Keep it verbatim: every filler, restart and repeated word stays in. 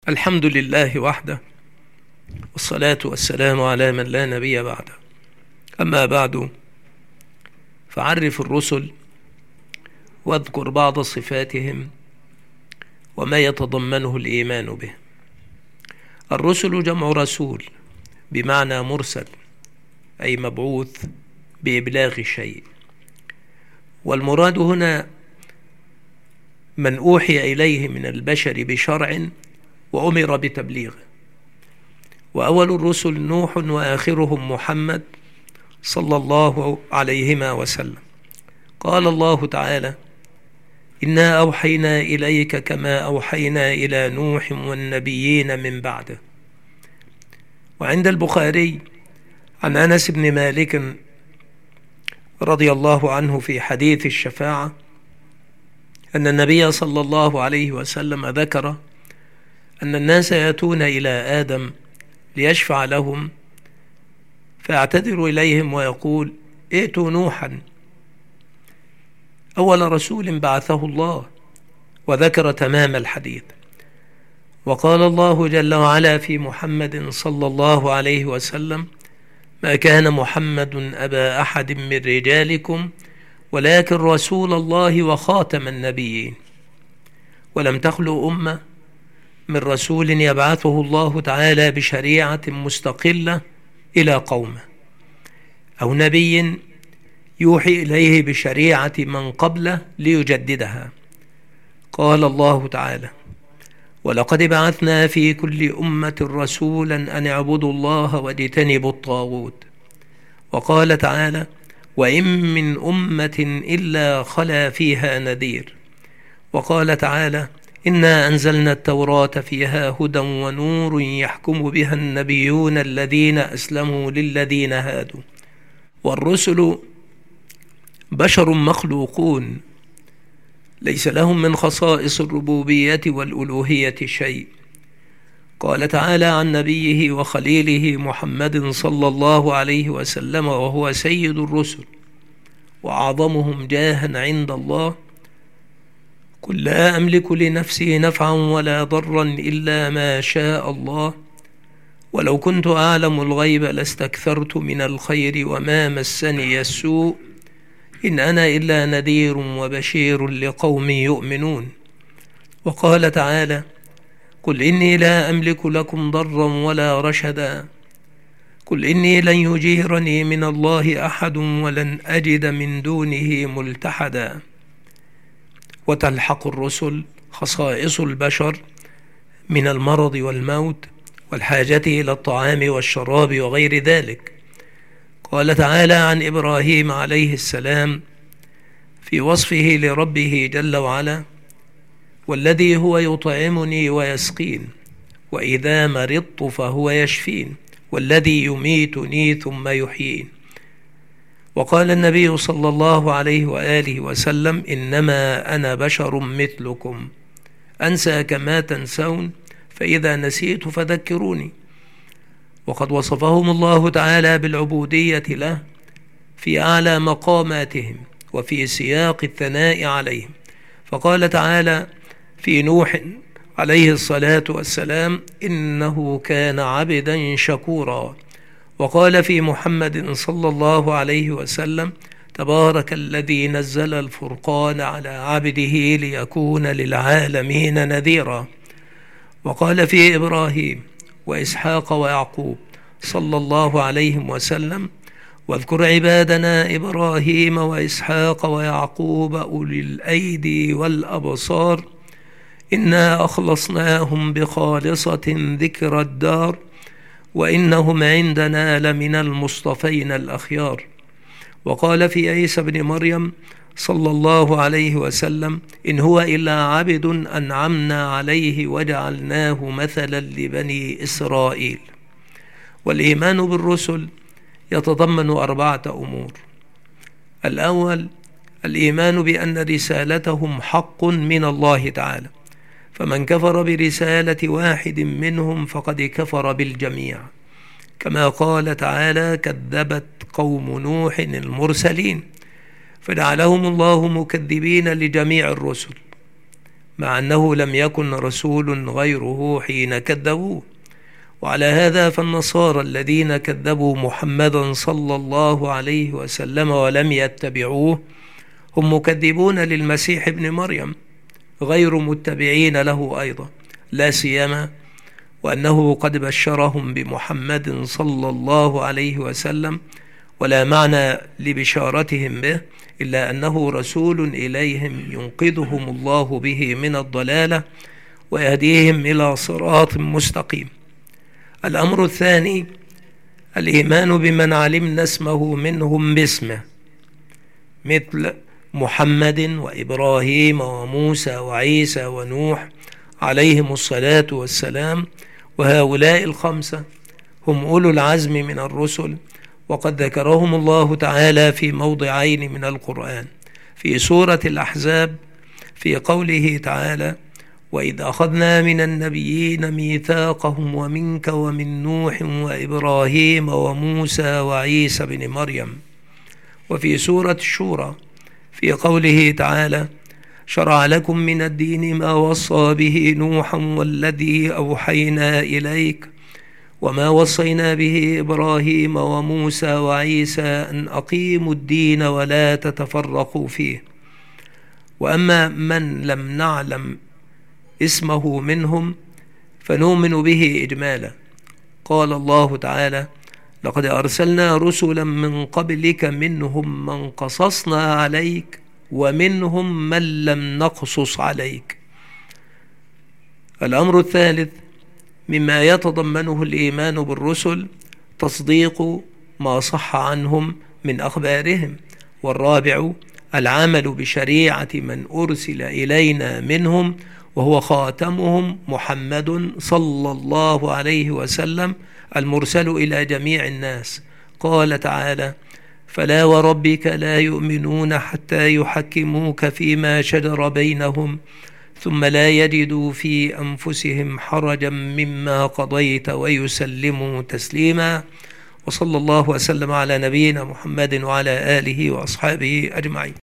الحمد لله وحده، والصلاة والسلام على من لا نبي بعده. أما بعد، فعرف الرسل واذكر بعض صفاتهم وما يتضمنه الإيمان به. الرسل جمع رسول بمعنى مرسل، أي مبعوث بإبلاغ شيء، والمراد هنا من أوحي إليه من البشر بشرع وأمر بتبليغه. وأول الرسل نوح وآخرهم محمد صلى الله عليهما وسلم. قال الله تعالى: إنا أوحينا إليك كما أوحينا إلى نوح والنبيين من بعده. وعند البخاري عن أنس بن مالك رضي الله عنه في حديث الشفاعة أن النبي صلى الله عليه وسلم ذكر أن الناس يأتون إلى آدم ليشفع لهم، فيعتذر إليهم ويقول: ائتوا نوحا أول رسول بعثه الله، وذكر تمام الحديث. وقال الله جل وعلا في محمد صلى الله عليه وسلم: ما كان محمد أبا أحد من رجالكم ولكن رسول الله وخاتم النبيين. ولم تخلو أمة من رسول يبعثه الله تعالى بشريعة مستقلة إلى قومه، أو نبي يوحي إليه بشريعة من قبله ليجددها. قال الله تعالى: ولقد بعثنا في كل أمة رسولا أن اعبدوا الله واجتنبوا الطاغوت. وقال تعالى: وإن من أمة إلا خلا فيها نذير. وقال تعالى: إنا أنزلنا التوراة فيها هدى ونور يحكم بها النبيون الذين أسلموا للذين هادوا. والرسل بشر مخلوقون ليس لهم من خصائص الربوبية والألوهية شيء. قال تعالى عن نبيه وخليله محمد صلى الله عليه وسلم وهو سيد الرسل وأعظمهم جاها عند الله: قل لا أملك لنفسي نفعا ولا ضرا إلا ما شاء الله، ولو كنت أعلم الغيب لاستكثرت من الخير وما مسني السوء، إن أنا إلا نذير وبشير لقوم يؤمنون. وقال تعالى: قل إني لا أملك لكم ضرا ولا رشدا، قل إني لن يجيرني من الله أحد ولن أجد من دونه ملتحدا. وتلحق الرسل خصائص البشر من المرض والموت والحاجة إلى الطعام والشراب وغير ذلك. قال تعالى عن إبراهيم عليه السلام في وصفه لربه جل وعلا: والذي هو يطعمني ويسقين، وإذا مرضت فهو يشفين، والذي يميتني ثم يحيين. وقال النبي صلى الله عليه وآله وسلم: إنما أنا بشر مثلكم أنسى كما تنسون، فإذا نسيت فذكروني. وقد وصفهم الله تعالى بالعبودية له في أعلى مقاماتهم وفي سياق الثناء عليهم. فقال تعالى في نوح عليه الصلاة والسلام: إنه كان عبدا شكورا. وقال في محمد صلى الله عليه وسلم: تبارك الذي نزل الفرقان على عبده ليكون للعالمين نذيرا. وقال في إبراهيم وإسحاق ويعقوب صلى الله عليه وسلم: واذكر عبادنا إبراهيم وإسحاق ويعقوب أولي الأيدي والأبصار إنا أخلصناهم بخالصة ذكر الدار وإنهم عندنا لمن المصطفين الأخيار. وقال في عيسى بن مريم صلى الله عليه وسلم: إن هو إلا عبد أنعمنا عليه وجعلناه مثلا لبني إسرائيل. والإيمان بالرسل يتضمن أربعة أمور. الأول: الإيمان بأن رسالتهم حق من الله تعالى، فمن كفر برسالة واحد منهم فقد كفر بالجميع، كما قال تعالى: كذبت قوم نوح المرسلين، فجعلهم الله مكذبين لجميع الرسل، مع أنه لم يكن رسول غيره حين كذبوه. وعلى هذا فالنصارى الذين كذبوا محمدا صلى الله عليه وسلم ولم يتبعوه هم مكذبون للمسيح ابن مريم غير متبعين له أيضا، لا سيما وأنه قد بشرهم بمحمد صلى الله عليه وسلم، ولا معنى لبشارتهم به إلا أنه رسول إليهم ينقذهم الله به من الضلالة ويهديهم إلى صراط مستقيم. الأمر الثاني الإيمان بمن علمنا اسمه منهم باسمه، مثل محمد وإبراهيم وموسى وعيسى ونوح عليهم الصلاة والسلام، وهؤلاء الخمسة هم أولو العزم من الرسل، وقد ذكرهم الله تعالى في موضعين من القرآن. في سورة الأحزاب في قوله تعالى: وإذ أخذنا من النبيين ميثاقهم ومنك ومن نوح وإبراهيم وموسى وعيسى بن مريم. وفي سورة الشورى في قوله تعالى: شرع لكم من الدين ما وصى به نوحا والذي أوحينا إليك وما وصينا به إبراهيم وموسى وعيسى أن أقيموا الدين ولا تتفرقوا فيه. وأما من لم نعلم اسمه منهم فنؤمن به إجمالا. قال الله تعالى: لقد أرسلنا رسلا من قبلك منهم من قصصنا عليك ومنهم من لم نقصص عليك. الأمر الثالث مما يتضمنه الإيمان بالرسل تصديق ما صح عنهم من أخبارهم. والرابع العمل بشريعة من أرسل إلينا منهم وهو خاتمهم محمد صلى الله عليه وسلم المرسل إلى جميع الناس. قال تعالى: فلا وربك لا يؤمنون حتى يحكموك فيما شجر بينهم ثم لا يجدوا في أنفسهم حرجا مما قضيت ويسلموا تسليما. وصلى الله وسلم على نبينا محمد وعلى آله وأصحابه أجمعين.